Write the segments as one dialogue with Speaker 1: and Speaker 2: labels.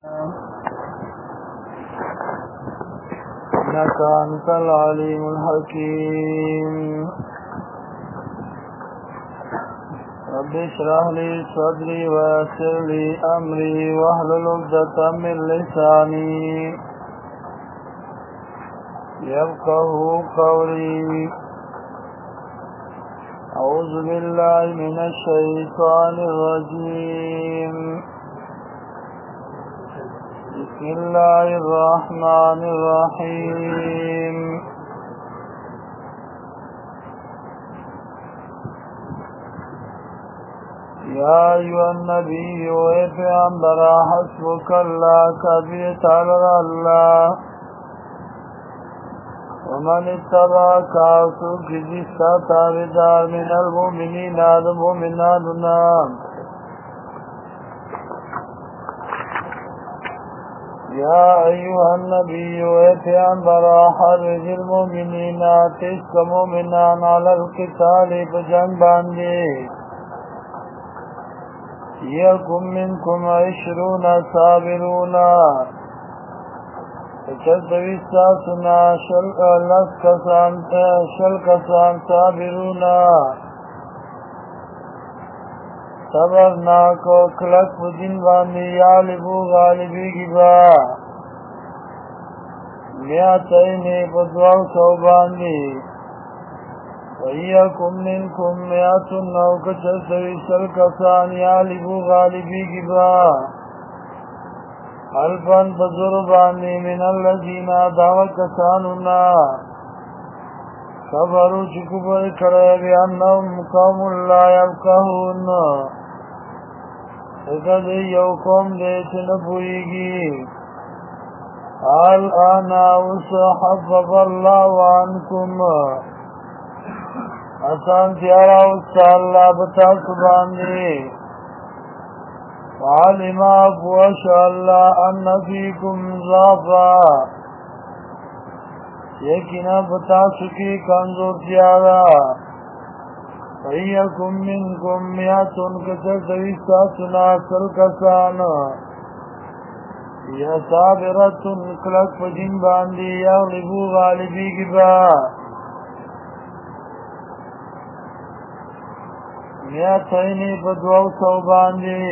Speaker 1: إنك أنت العليم الحكيم رب اشرح لي صدري ويسر لي أمري واحلل عقدة من لساني يفقهوا قولي أعوذ بالله من الشيطان الرجيم بسم الله الرحمن الرحيم يا أيها النبي ويغفر حسبك الله كبير على الله ومن اتبعك عصوك جسا تابدار من المؤمنين المؤمنات نام يا أيها النبي ويغفر حرج المؤمنين تسك مؤمنان على القتال بجنبان دي يكن منكم 20 صابرون فكذبوا ساسنا شل کسان صابرون صبرنا کو کلک پدین باندی یالبو غالبی گبا میاتینی پدواو سو باندی وَإِيَّكُمْ مِنْكُمْ مِئَةٌ أَوْ كَتَسْتَوِي الْكَسَانِ يَغْلِبُوا غَالِبِي گِبا أَلْفًا بَزُرْبَانِ مِنَ الَّذِينَ دَعَوَا كَسَانُنَا صَبَرُوا چِكُبَرِ كَرَيَ بِأَنَّهُمْ قَوْمٌ لَا يَفْقَهُونَ اگر یو قوم دے چنپوئیگی الْآنَ وَسَحَفَّفَ اللَّهُ عَنْكُمْ آسان تیارا استا اللہ بتا سباندی وعلم افوش اللہ ان فیکم ضعفا یقینا بتا سکی کمزور تیارا وَإِيَّكُمْ مِنْكُمْ مِئَةٌ كَتَسْتَوِي سَلْ کسان یا صابرۃ کلک پجن باندی یغلبو غالبی گبا میاتینی بدواو سو باندی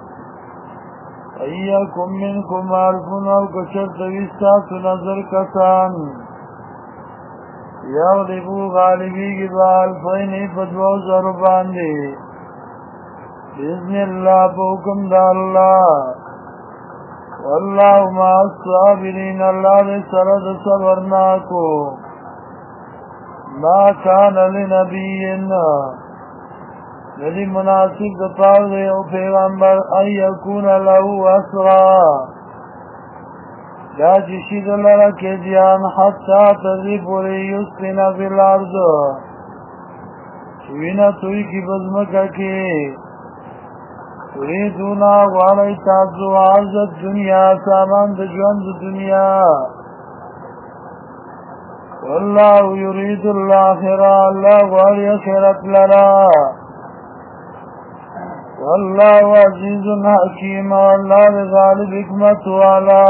Speaker 1: ایکم منکم الفن او کچر دویستاس نظر کسان یغلبو غالبی گبا الفینی بدواو سر باندی بإذن اللہ بحکم دا اللہ واللہ ما الصابرین اللہ دے سرد صبرناکو ما کان لنبیین ندی مناسب دپار دے او پیغمبر ان یکون لہو اسرا دا جشید لرا کے دیان حتی تذیب ولی یسقین فی الارض چوینا توی کی بزمکا کی تریدونا غالی تازو عرضت دنیا سامان دجوند دنیا واللہ یرید الاخرہ اللہ غالی خیرت لرا واللہ عزیز حکیم واللہ غالب حکمت والا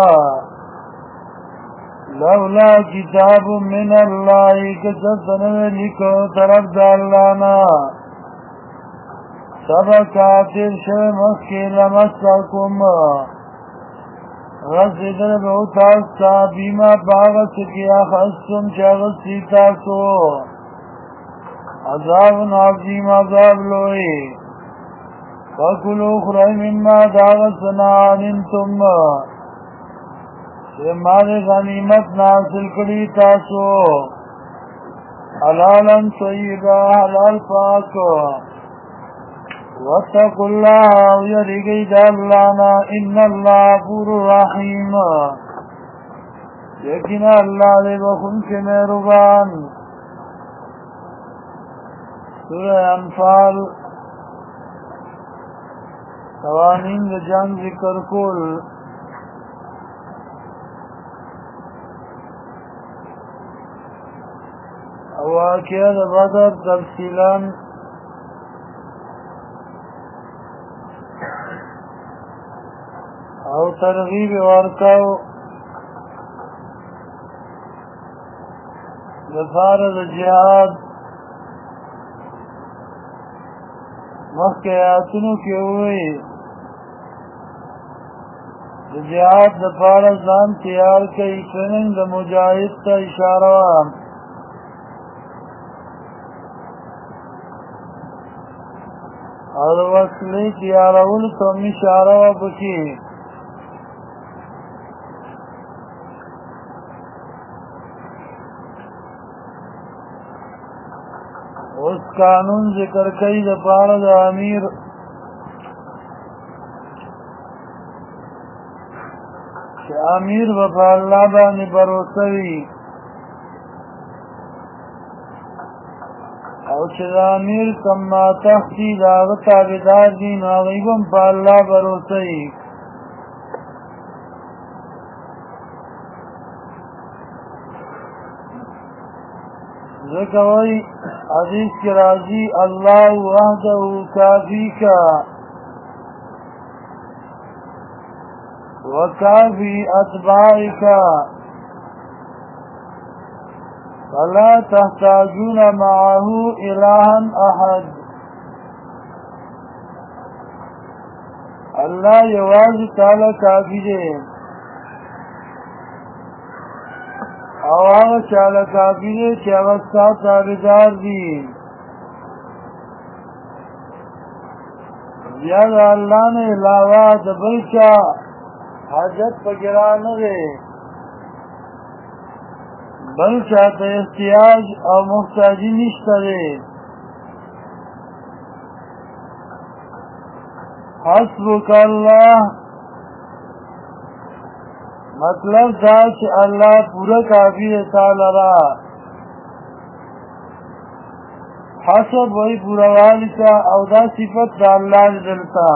Speaker 1: لولا کتاب من اللہ کسفتنوے لکھو طرف دا اللہ نا سبکاتر شو مخی لمسکم غصدر بہتاستا بیما باغت کیا خستم چاغسی تاسو عذاب عظیم عذاب لوئی فَكُلُوا خُرَيْ مِمَّا دَاغَسْنَا عَنِنْتُمْ مال غنیمت ناصل کری تاسو حلالا طیبا حلال پاک وَاتَّقُوا اللَّهَ وَيَرِگَيْ دَاللَّهَ إِنَّ اللَّهَ غَفُورٌ رَحِيمٌ یقینا اللہ دے بخون کے مہربان سورہ انفال قوانین د جنگ ذکر کول او واقعه د بدر تفصیلا او او ترغیب ورکاو دفاره د جهاد مخکې آیاتونو کې ووایي د جهاد دپاره ځان تیار کوي ټریننګ د مجاهد ته اشاره وه او د وسلې تیارولو ته هم اشاره وه پکې اوس قانون ذکر کوي دپاره د امیر چې امیر به په الله باندې بروسه وي او چې د امیر کم ماتحت دي د هغه تابعدار دي نو هغوی به هم په الله بروسه وي ځکه وایي حدیث کې راځي الله وحده کافیکا وکافی اتباعک فلا تحتاجون معه الها احد الله یوازې تعالی کافی دی او هغه چاله کافی دی چې هغه ستا تابعدار دي بیا د الله نه علاوه د بل چا حاجت پکې نه دی بل چا ته احتیاج او محتاجي نشته دی حسبک الله مطلب دا چې الله پورا کافی دی تعالی را حسب وی پورا والی تا او دا صفت دا اللہ دلتا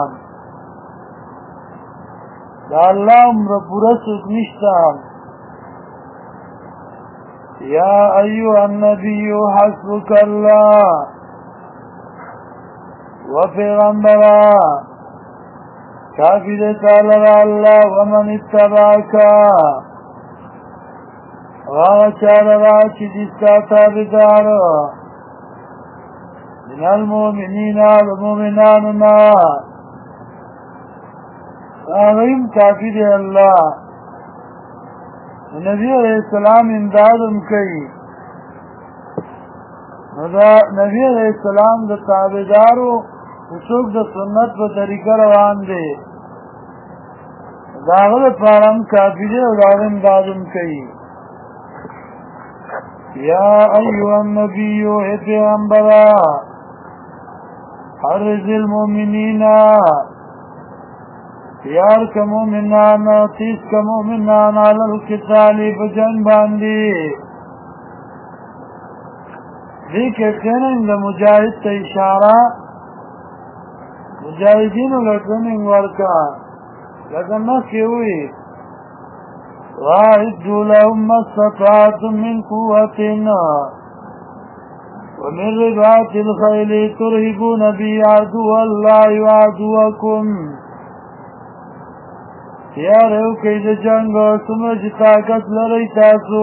Speaker 1: دا اللہ عمر پورا سوک نشتا یا ایوہ النبی حسبک اللہ و پیغمبرہ کافی دیتا لگا اللہ ومن اتباکا واغچا لگا چی جسکا تابدار من المؤمنین والمؤمناننا آغیم کافی دی اللہ نبی علیہ السلام امدادم کئی نبی علیہ السلام دا تابدارو حسوک دا سنت و طریقہ روان دے داغل پارم کافی دے و داغل امدادم کئی یا ایوہ النبیو اے پیغمبرہ حرز المؤمنین تیار کا مومنان تیس کا مومنان علی القتالی بجنگ باندی دیکھے ٹریننگ دا مجاہد تا اشارہ مجاہدینو لٹریننگ ورکا لیکن نکی ہوئی وَاعِدُّوا لَهُمْ مَا اسْتَطَعْتُم مِّن قُوَّةٍ وَمِن رِّبَاطِ الْخَيْلِ تُرْهِبُونَ بِهِ عَدُوَّ اللَّهِ وَعَدُوَّكُمْ تیار ہو کئی دا جنگ سمجھ طاقت لرئی تاسو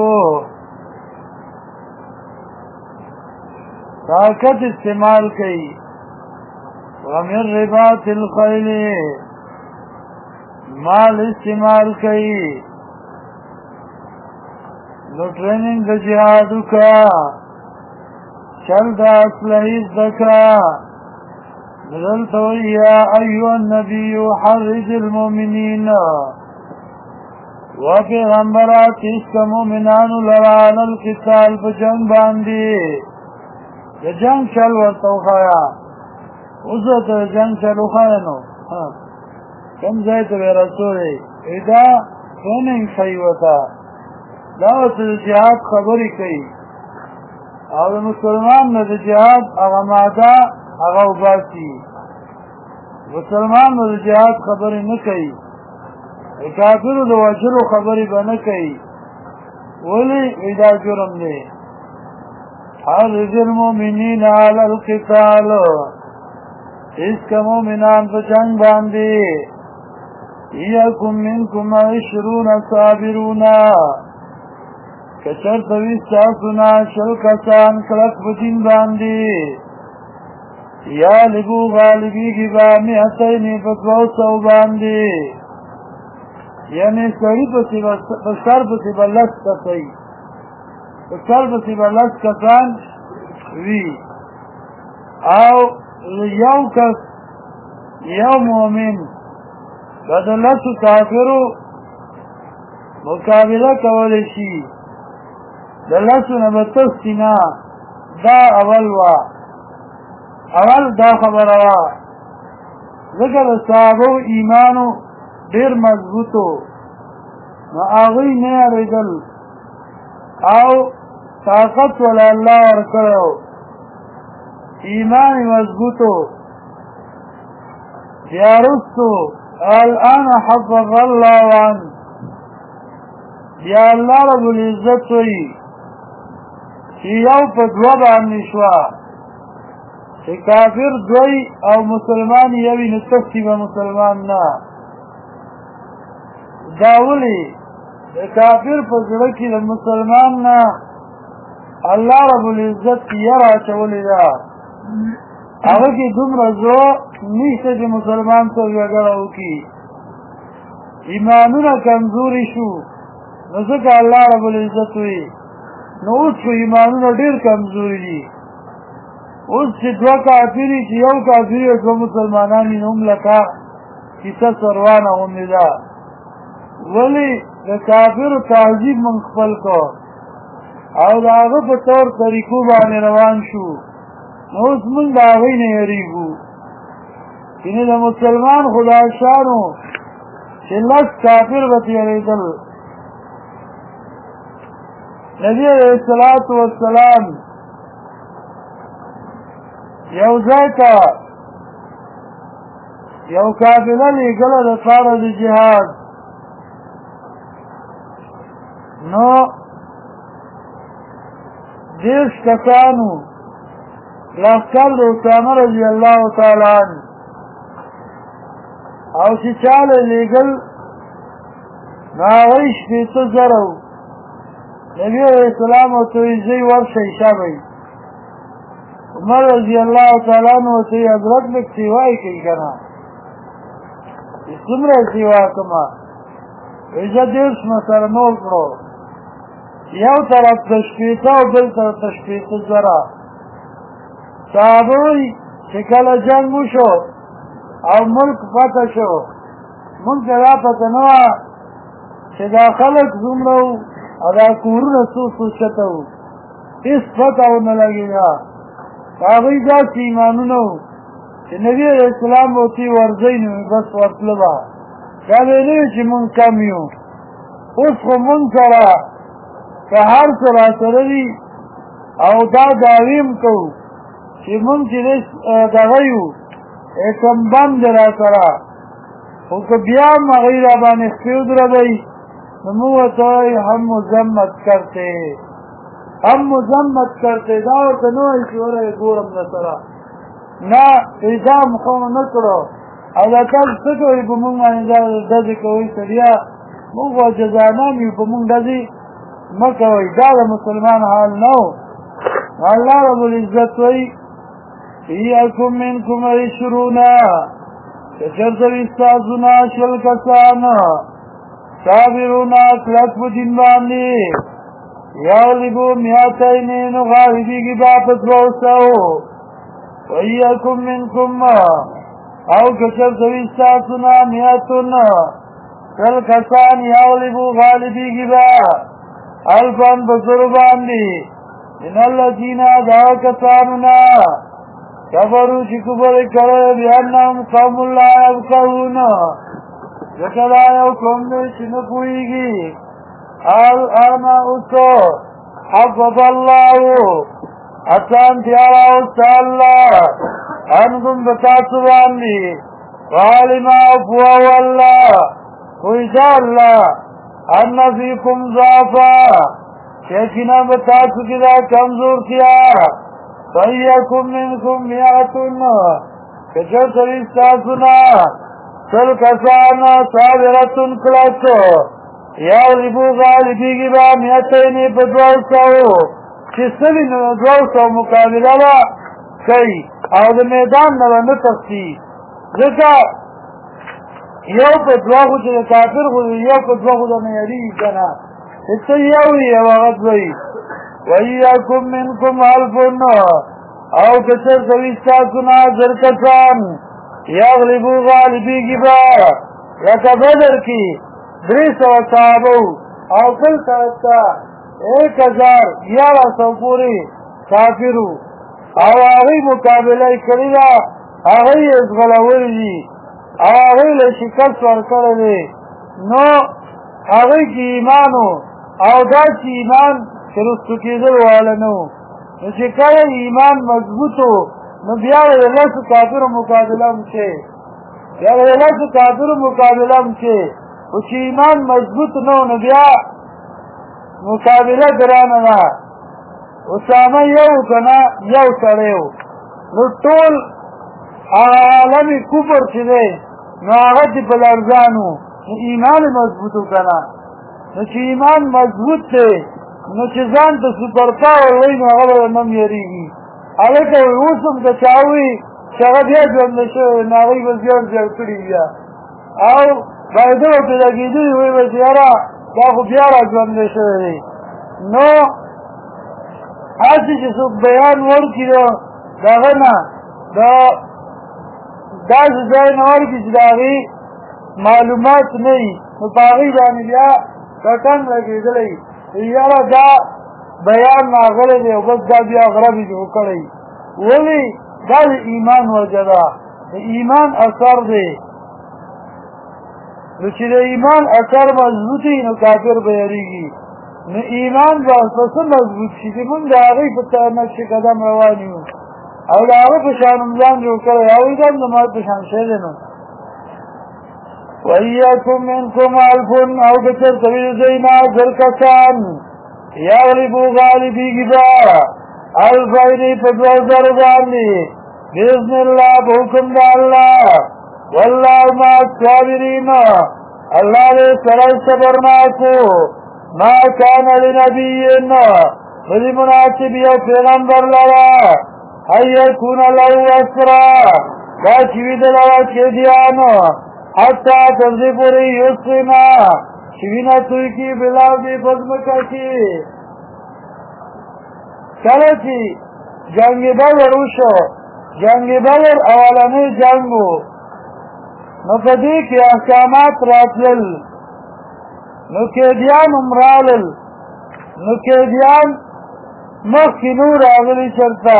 Speaker 1: طاقت استعمال کئی وَمِن رِّبَاطِ الْخَيْلِ مال استعمال کئی نو ٹریننگ دا جہادو کا چل دا اسلحیز دکا نزلتو یا ایوہ النبی حرز المومنین و پیغمبرات اس کا مومنانو لران القتال پا جنگ باندی دا جنگ چل ورطو خوایا عزت جنگ چلو خوایا نو کم زیتو بے رسولی ایدا ٹریننگ خیوتا دعوت دا جہاد خبری کئی او دا مسلمان دا جہاد اغا مادا اغا باسی مسلمان دا جہاد خبری نکئی کافر دا وجلو خبری با نکئی ولی ایدا جرم دے حرز المومنین علی القتال اس کا مومنان پا جنگ باندی یکم منکم 20 صابرون کچرت وی ساسونا شل کسان کلک بدین باندی یا لبو غالبی کی بامی حسینی فتوو سو باندی یعنی سری بسر بسی بلس کسی بسر بسی بلس کسان وی او یو کس یو مومن بدلسو کافرو مقابله کولشی دلسو نبتستینا دا اول دا خبر وا ذکر صحابو ایمانو دیر مضبوطو نو آغوی نیا ریدل او طاقت ولا اللہ ورکرو ایمان مضبوطو بیارستو الان حفظ اللہ عن بیا اللہ رب العزت وی چی یو پا دو بانی شوا چی کافر دوی او مسلمان یوی نتستی با مسلمان نا داولی کافر پا زرکی مسلمان نا اللہ رب العزت یرا چولی دا اگر کی دم رزو نیشتا چی مسلمان تو یگرہو کی ایمانونا کمزوری شو نزدک اللہ رب العزت وی نو اوس کو ایمانونا دیر کمزوری دی اوس چی دو کافری چی یو کافری و دو مسلمانانی نوم لکا کسا سروانا ہومی دا ولی دا کافر تحضیب منخفل کو او دا آغا پا طور طریقو بانی روان شو نو اس من دا آغای نیریگو کنی دا مسلمان خدا شانو چی لس کافر بطی ریدل نبی علیہ السلام یو زیتا یو کافلہ لیگل دا فارد جہاد نو دیش کسانو لخکر دا اسامہ رضی اللہ تعالی عنہ او چی چال لیگل ناغیش پیتا زرو نبی علیہ السلام و تویزی ورشی شابی عمر رضی اللہ تعالی عنہ و توی حضرت لک سیوائی کئی کنا اسم رہ سیوا کما ایجا دیرش مسر نور کرو یو طرف تشپیتا و بل طرف تشپیتا زرا صحابوی شکل جنگو شو او ملک پتا شو ملک دا پتا نوا چه دا خلق زمرو ادا کورون سو شتو اس پتا و نلگی دا صحابوی دا سیمانونو چه نبی علیہ السلام ہوتی ورزینو بس ورطلبا دا بینوی چه من کمیو اس خو من سرا که هر سرا سردی او دا داویم کو چه من چه دغیو ایکم بند را سرا او که بیام مغیر آبان اختیود را دی نموتای ہم مزمت کرتے داوتا نوئی شورای گورم نسرا نا ایجام خون نکرو او دا کل سکوی بمونگ مانی دازی کوئی سریا مونگ و جزانامی بمونگ دازی مکوی دا مسلمان حال نو اللہ رب العزت وی ایاکم منکم 20 کچرتو استازونا شل کسانا صابرونا کلک بدین باندی یغلبو میاتینین غالبی کی باپت روسو وَإِيَّكُمْ مِنْكُمْ او کچرتو استازونا میاتون کل کسان یغلبو غالبی کی با الفان بسر باندی ان اللہ جینا دعا کسانونا کفرو چی کفر کرے بیاننام قوم اللہ یبقون ذکر آیا قوم دے چی نپوئی گی آنا اسو حفظ اللہ حسان تیارا استا اللہ انکم بتاسبان دی وعلما افوا واللہ کوئی جا اللہ انا فیکم ضعفا شیخنا بتاسکی دا کمزور کیا فَإِيَّكُمْ مِنْكُمْ مِئَةٌ کچر سریستاسونا سل کسان صابرتن کلاسو یغلبو غالبیگی با میتینی پا 200 چی سلی 200 مقابله با کئی او دا میدان نبا نتختی ذکا یو پا 2 خود دا کافر خود یو پا 2 خود دا نیری کنا اتا یوی یو وقت بئی وَإِيَّكُمْ مِنْكُمْ أَلْفٌ او کچر سویستا سنا زرکسان یغلبو غالبیگی با لکا بدر کی 300 صحابو او کل سرستا 1100 پوری کافرو او آغی مقابلہ کریلا آغی ازغلوری دی او آغی لشکست ورکرلی نو آغی کی ایمانو او دا چی ایمان کرستو کیدل والنو نو چې کله ایمان مضبوطو نو بیا د لاسو کافرو مقابله هم شي بیا د لاسو کافرو مقابله هم شي او چې ایمان مضبوط نو نو بیا مقابله ګرانه ده اسامه یو کنه یو سړی و نو ټول عالم کفر چې دی نو هغه دې په لرزانو نو ایمان مضبوطو کنه نو چې ایمان مضبوط دی نو چې ځان ته سپر پاور وایي نو هغه به نم یېرېږي هلکه اوس هم که چا وایي چې هغه بیا ژوندی شوی نو هغوی به زیړ کړي بیا او فایده به پرې لګېدلي وایي به چې یاره دا خو بیا را ژوندی شوی دی نو هسې چې څوک بیان ورکړي د هغه نه د داسې ځای نه ورکړي چې د هغې معلومات نه وي نو په هغې باندې بیا کټن لګېدلی یاره دا بیان ناغلی دی او بس دا بیا غربې جوړ کړی ولې دا د ایمان وجه ده د ایمان اثر دی نو چې د ایمان اثر مضبوط وي نو کافر به یېرېږي نو ایمان به پسه مضبوط شي چې مونږ د هغې په نقش قدم روان یو او د هغه په شان ځان جوړ کړی هغوی دا هم زما په شان شی دی نو وَإِيَّكُمْ مِنْكُمْ أَلْفٌ او کچر سویل زینا زرکسان یغلبو غالبیگی با الفینی پا 2000 باندی بِإِذْنِ اللَّهِ بحکم دا اللہ واللہ ما الصابرین اللہ دے سرائی صبرناکو ما کان لنبیین بلی مناسب یو پیغمبر لرا ایکون لہو اسرا دا چوید لرا چیدیانو حتی تنزی پوری یسقینا شوینا توی کی بلاو دی بزمکا کی کله چې جنگ بدر وشو جنگ بدر اولنی جنگو نو په دې کې احکامات راتلل نو قیدیان امرالل نو قیدیان مخکې نور راغلي چرته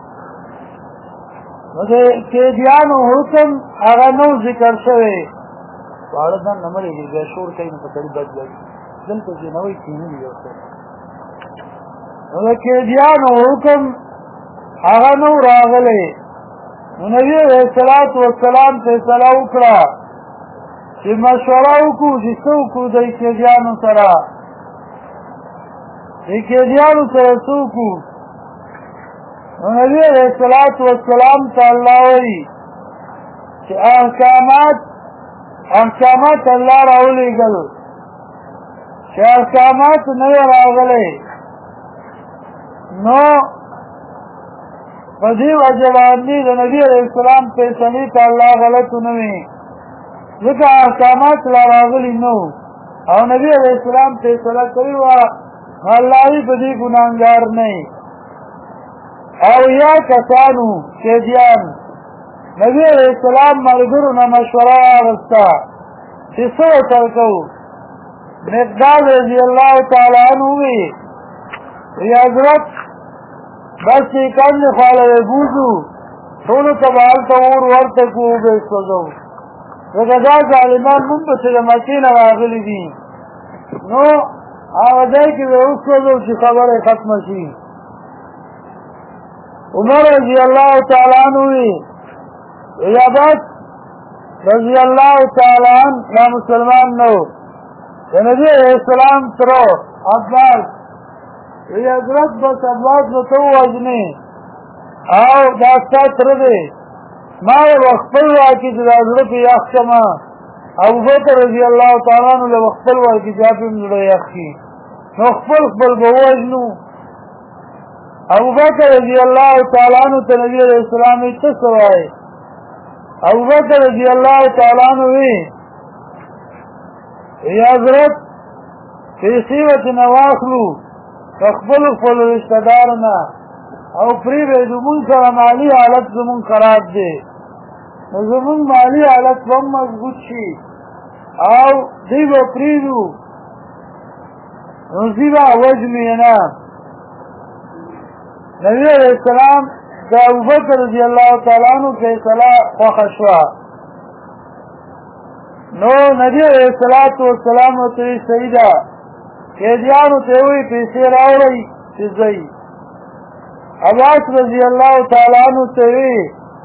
Speaker 1: نو د قیدیانو حکم هغه نو ذکر شوی واړه ځان نه مړېږي بیا شور کوي نو په سړي بد لګي دلته چې نه وایي کښېنلي یو څه نو د قیدیانو حکم هغه نو راغلی نو نبي علیه الصلاة والسلام فیصله وکړه چې مشوره وکړو چې څه وکړو د قیدیانو سره د قیدیانو سره څه وکړو نو نبی علیه الصلاة والسلام ته الله وایي چې احکامات الله راولېږل چې احکامات نه وي راغلی نو په دې وجه باندې د نبي علیه السلام فیصلې ته الله غلط نه وي ځکه احکامات لا راغلي نه او نبي علیه السلام فیصله کړې وه الله یې په دې ګناهګار نه او یا کسانو قیدیان نبی علیه السلام ملګرو نه مشوره واخیسته چې څه ورسره کوو مقداد رضی الله تعالی عنه وی حضرت بس کم خواله بوزو ټولو ته به هلته اور ورته کړو وبه یې سوځو ځکه دا ظالمان مونږ پسې د مکې نه راغلي دي نو هغه ځای کې به وسوځو چې خبره یې ختمه شي عمر رضی الله تعالی عنه وی عباس رضی الله تعالی عنه دا مسلمان نو د نبی علیه السلام ترو عباس وی حضرت بس عباس به ته ووژنې او دا ستا تره دی ما وخپل واکې چې دا زړه په یخ کما ابوبکر رضی الله تعالی عنہ له خپل واکې چې په زړه یخ کی نو خپل به وژنو ابوبکر رضی الله تعالی عنہ ته نبی علیہ السلام ته سوای ابوبکر رضی الله تعالی عنہ وی یا حضرت پیسې وته نواخلو خپل رشتہ دارنا او پری به زمون سره مالی حالت زمون خراب دی زمون مالی حالت هم مضبوط شي او دی به پریدو نصیبه وجمی نه نبی علیہ السلام دا ابوبکر رضی اللہ تعالی عنہ فیصله خوښه شوه نو نبی علیہ السلام ته سیدا قیدیانو ته وی پیسې راوړی چې ځای عباس رضی اللہ تعالی عنہ ته وی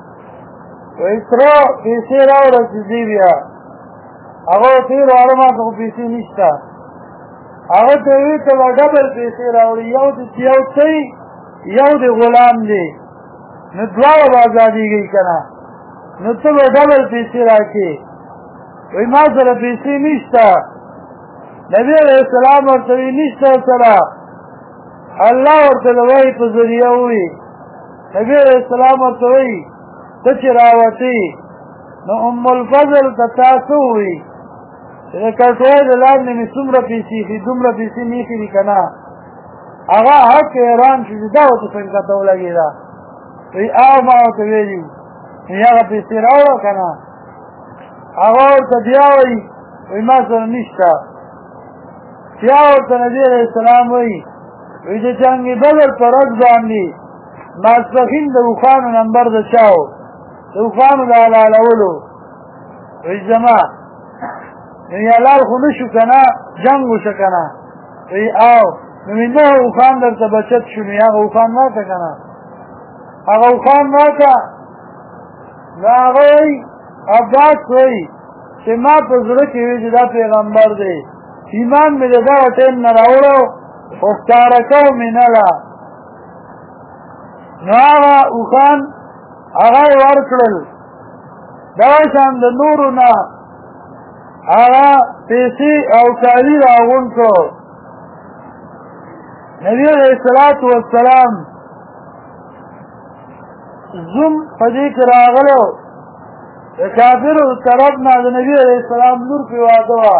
Speaker 1: تر پیسې راوړی چې ځای بیا هغه تیر علما ته پیسې نشته هغه ته وی ته ډبل پیسې راوړی یو د غلام دی نو دواړه به ازادېږي که نه نو ته به ډبل پیسې راکړې وایي ما سره پیسې نشته نبي علیه السلام ورته وایي نشته سره الله ورته د وحي په ذریعه ووایي نبي علیه السلام ورته وایي ته چې راوتې نو ام الفضل ته تاسو ووایي چې د کټوۍ د لاندې مې څومره پیسې اخلي دومره پیسې مې اخلي که نه هغه حق حیران شو چې دا ورته څنګه ته ولګېده وایي ما ورته ویلي نو هغه پیسې راوړه که نه هغه ورته بیا وایي ما سره نشته بیا ورته نبي علیه السلام وایي د جنګ بدر په ورځ باندې ماسپښین د اوښانو نمبر د چا و د اوښانو د حلالولو وایي زما نو حلال خو نه شو که نه جنګ وشه که نه وایي نو مې نه اوښان درته بچت شو نو هغه اوښان راکړه که نه هغه اوښان راکړه نو هغه وایي عباس وایي چې ما په زړه کې وي چې دا پیغمبر دی ایمان مې د دغه ټیم نه راوړو خو ښکاره کو مې نه له نو هغه اوښان هغه یې ورکړل دغه شان د نورو نه هغه پیسې او کالي راغونډ کړو نبی علیہ السلام زم په دې کې راغلو د کافرو طرف نه د نبی علیہ السلام لور پې واده وه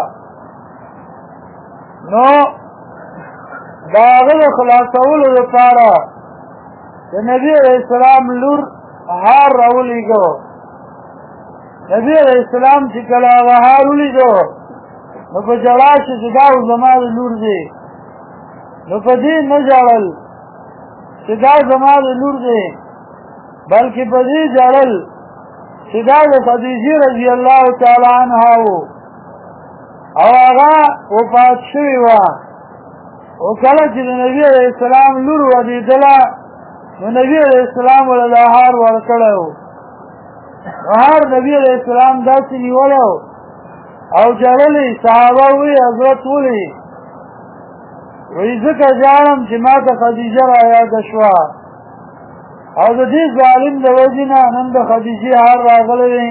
Speaker 1: نو د هغه د خلاصولو لپاره د نبی علیہ السلام لور هار راولیږو نبی علیہ السلام چې کله هغه هار ولیدو نو په ژړا شو چې دا زما د لور دی نو په دې نه ژړل چې دا زما د لور دی بلکې په دې ژړل چې دا د خدیجې رضی الله تعالی عنها و او هغه وفات شوې وه او کله چې د نبي علیه السلام لور ودېدله نو نبي علیه السلام ورله دا هار ورکړی و نو هار نبي علیه السلام داسې نیولی او ژړلې صحابه وی حضرت ولې وی ځکه ژاړم چې ما ته خدیجه رایاده شوه او د دې ظالم د وجې نه نن د خدیجې هار راغلی دی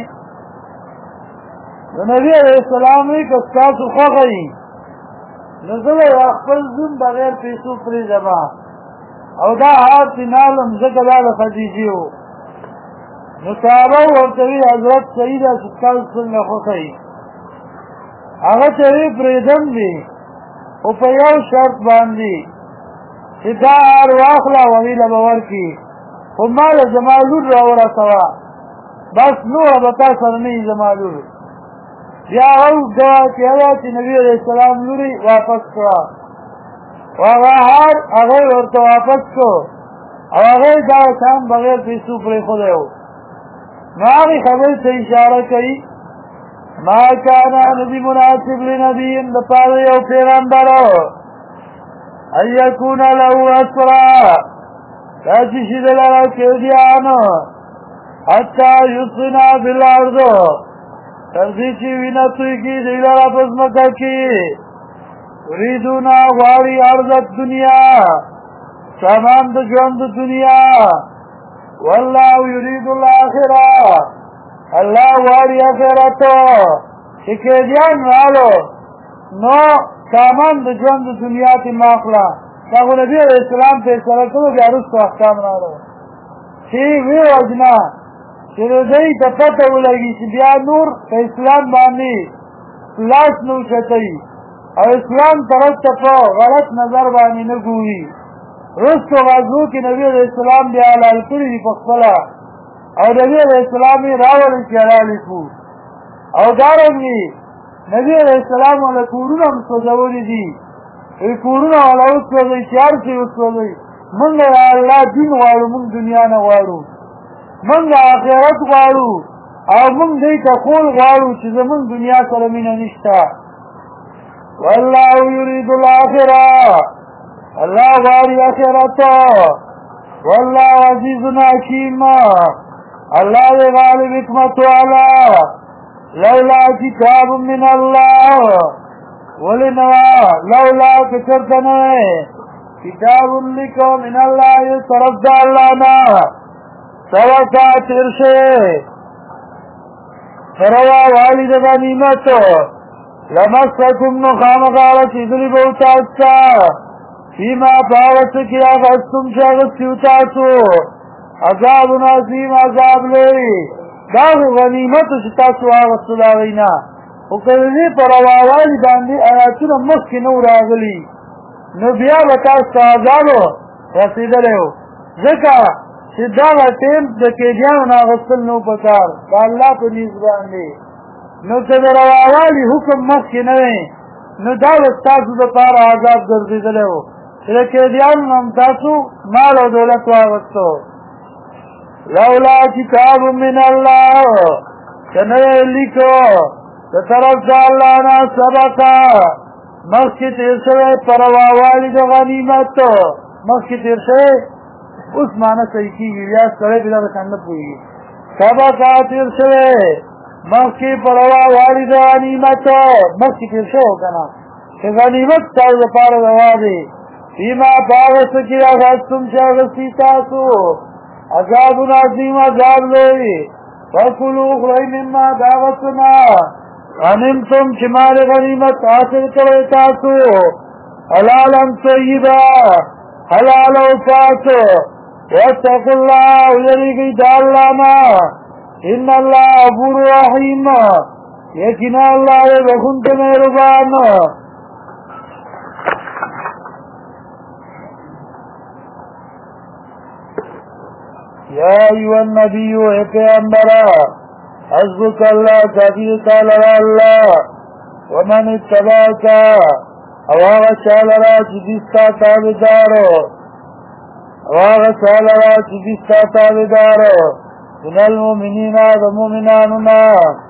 Speaker 1: د نبي علیه السلام وی که ستاسو خوښه وي نو زه به خپل زوم بغیر پیسو پرېږدمه او دا هار چې نالم ځکه دا د خدیجې و نو صحابه ورته وي حضرت صحیح ده چې ستاسو څنګه خوښه وي هغه ته وی پرېږدم دي خو په یو شرط باندې چې دا هار واخله او هغې له به ورکړي خو ما له زما لور راورسوه بس نوره به تا سره نه وي زما لور بیا هغه اوږده واقعه ده چې نبي علیه السلام لورې واپس کړه او هغه هار هغه یې ورته واپس کړو او هغه یې دا شان بغیر پیسو پرېښودی و نو هغې خبرې ته اشاره کوي ما کان نبی مناسب لنبی د پاره یو پیغمبر ان یکون له اسرا دا چې شي دلته قیدیانو حتی یسنا بالارض تر دې چې وینه توی کی دی لاره په ځمکه کې یریدونا غواړي ارض دنیا سامان د ژوند دنیا والله يريد الاخره الله واری اخرت چې کېدیان رالو نو سامان د ژوند د دنیا تی ماخلا دا نبی علیہ السلام په سره ټول بیا رسو احکام راغلو چې وی وجنا چې دوی ته پته ولګي چې بیا نور په اسلام باندې لاس نو چتای او اسلام طرف ته په غلط نظر باندې نه ګوري رسو غزو کې نبی علیہ السلام بیا لال کړی په خپل او نبی علیہ السلام راول چې حلال کو او دارنګي نبی علیہ السلام له کورونو مسوځولې دي ای کورونو له اوسې چار شي اوسې مونږ الله دین غواړو مونږ دنیا نه غواړو مونږ آخرت غواړو او مونږ دې ته خول غواړو چې زمونږ دنیا سره مینه نشته والله يريد الاخره الله غواړي آخرت والله عزيز حكيم الله غالب حکمت والا لولا كتاب من الله ولنوا لولا كترتنا كتاب لكم من الله طرف دالانا سوكا ترشه فروا والد غنیمت لمسكم نخام غارت ادلی بوتاستا فيما باوت کیا غستم شاغت سیوتاسو عذاب نازیم عذاب لئی داغ غنیمت شتاسو آغستو داغینا وکرنی پر اواوالی باندی آیاتون مخی نو راغلی نو بیا بتاستا عذابو رسیدلیو ذکا چې داغا تیم دکیدیانو ناغستل نو پکار دا اللہ پا نیز باندی نو کدر اواوالی حکم مخی نوی نو دا بستاسو دا پار عذاب گردیدلیو دکیدیانو نمتاسو مال و دولت واغستو لولا کتاب من اللہ کنوے لکو طرف دا اللہ نا سبقا مخی تیر شوے پرواوالی دا غنیمت مخی تیر شوے اس معنی صحیح کی گی یا سڑے بلا رکھنڈ پوئی سبقا تیر شوے مخی پرواوالی دا غنیمت مخی تیر شوے کنا کہ غنیمت تاو پار دوا دے فیما باغس کی اغاستم شاغسی تاسو عذاب عظیم عذاب لوی فکلوا خری مما دعوتنا غنمتم شمال غنیمت حاصل کرے تاسو حلالا طیبا حلال و پاک واتقوا اللہ یریگی دالانا ان اللہ غفور رحیم یقینا اللہ بخنت مہربان یا ایوہ النبی اے پیغمبرہ حسبک اللہ کافی تعالی اللہ ومن اتباکا اواغا چالرا چیزستا تابدارو اواغا چالرا چیزستا تابدارو من المؤمنین دا مومنانونا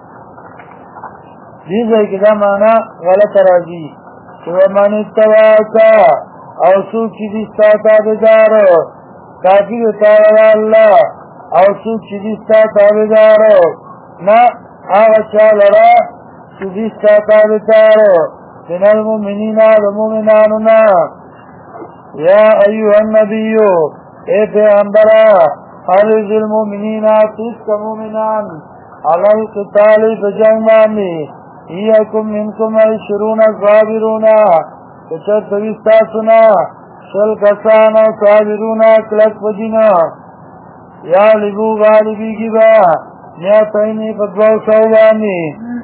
Speaker 1: دیزے کدا مانا غلط راضی کہ ومن اتباکا او سو چیزستا تابدارو کافی تعالی اللہ او سوک چیزستا تابدارو نا آغا چالرا چیزستا تابدارو من المؤمنین والمؤمناننا یا ایوہ النبیو اے پیغمبرہ حرز المؤمنین تسک مومنان علی قتال بجنگ باندی ایکم منکم عشرون صابرون کچر توستا سنا شل کسانا صابرونا کلک پدینا یا لبو غالبی کی با نیا تینی پدواو سوانی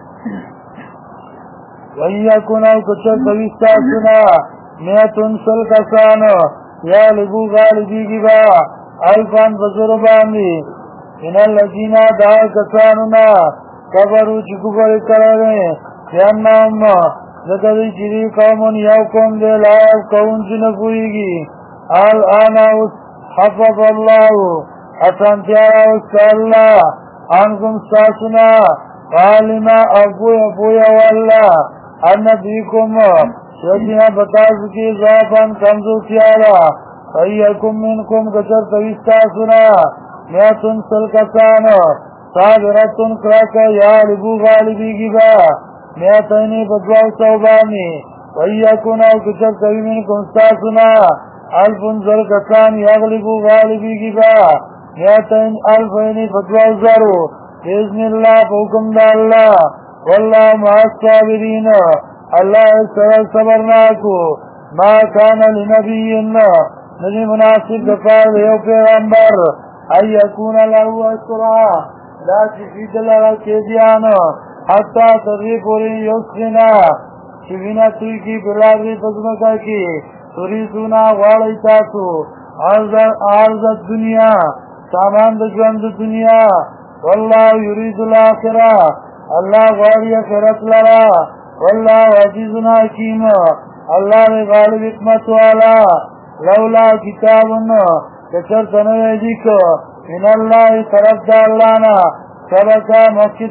Speaker 1: ویکونا کچر توستا سنا نیا تنسل کسانا یا لبو غالبی کی با الفان بزربانی ان اللذینا دا کسانونا کبرو چکو پر کرنے جاننا اما لکھوی چیری قومون یو قوم دے لائب قوم چنکوئی گی آنا اس حفظ اللہ حسن تیارا اس کا اللہ انکم ساسنا غالما ابویا واللہ النبیکم شدینا بتا سکی ضعفان کمزو تیارا ایکم منکم کچر توستا سنا میتن سلکسان صابرتن کراکا یا لبو غالبی گی با میتینی بدواو صوبانی ویکن او کچر کوي منکم استاسنا الفن زرکسان یغلبو غالبی گی با میاتین الفینی فتوال زرو بإذن اللہ فحکم دا اللہ واللہ مع الصابرین اللہ سر صبرناکو ما کان لنبینا ندی مناسب دفار دیو پیغمبر ای یکون لہو اسرا لا چفید لگا کیدیانا حتی تغیی پوری یسخنا چوینا توی کی بلادری پزمکا کی تریدونا غاڑی تاسو عرض الدنیا سامان دجوان دنیا واللہ یرید الاخرہ اللہ غاڑی اخرت لرا واللہ عزیزنا حکیم اللہ غالب حکمت والا لولا کتابنا کچر تنویدی کو من اللہ طرف دا اللہنا سبکا مکی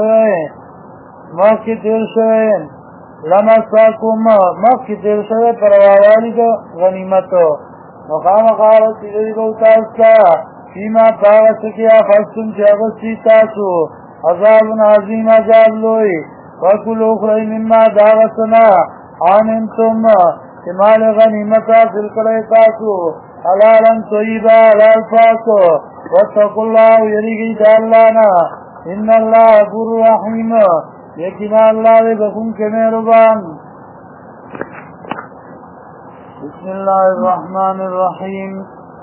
Speaker 1: تیر شوین لمساکم مکی تیر شوین پرواوالی کو غنیمتو مقام قارت تیدی بوتاستا فیما پاوسکیا فستم چاگستی تاسو عذاب عظیم عذاب لوئی وکل اخری مما داغسنا آننتم امال غنیمتا فلکڑی تاسو حلالا طیبا حلال پاکو واتقوا اللہ یریگی دا اللہنا ان اللہ غفور رحیم یقینا اللہ دے بخون کے مہربان بسم اللہ الرحمن الرحیم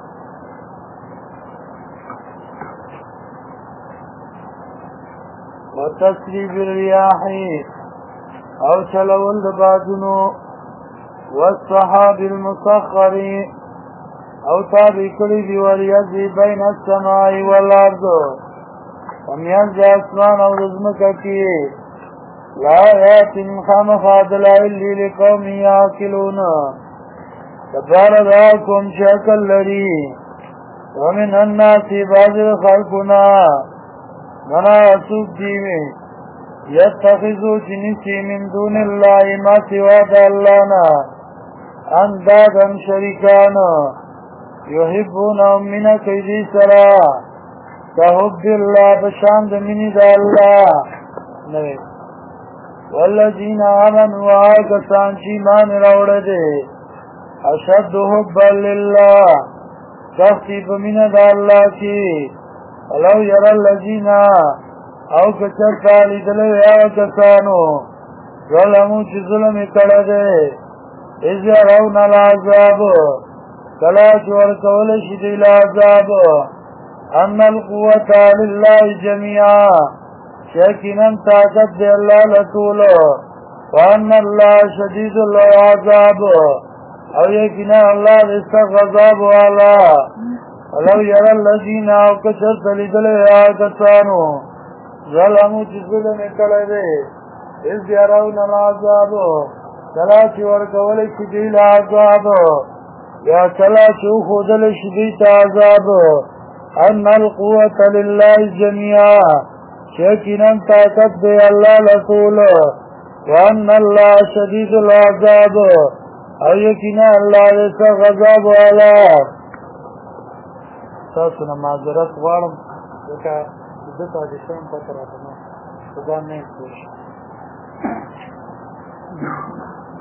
Speaker 1: وتسریب الریاح او چلول دبادنو والصحاب المسخر او تابع کړي دی وریځي بین السماء والارض ومیان د اسمان او زمکه کې لا آیات خامخا دلائل لقوم یعقلون تبار دا کوم شکل لري ومن الناس بعض خلقنا منا اسوک دیوی یتخذو چنیسی من دون اللہ ما سوا دا اللہنا اندادا شرکانا یحبونهم من قیدی سرا کحب اللہ بشاند منی دا اللہ والذین آمنوا آکسان چیمان روڑ دے اشد حبا للہ سختی بمن دا اللہ کی ولو یرى الذین او کچر تالی دلو یا کسانو ظلمو چی ظلم کردے از یرون العذاب کلاچ ورکول شدیل عذاب ان القوة للہ جميعا شاکنا طاقت دے اللہ لطولو وان اللہ شدید العذاب او یکنا اللہ رسق عذاب والا ولو یرى الذین او کچر تالی دلو یا کسانو ظلمو چی ظلم کردے از یرون العذاب کلاچ ورکول شدیل عذاب یا کلاچ خودل شدید عذاب ان القوة للہ جميعا شاکنا طاقت دے اللہ لطول وان اللہ شدید العذاب او یکنا اللہ رسق عذاب والا تاسو معذرت غواړم ځکه د تاریخ په تر راته نه خدای نه کوي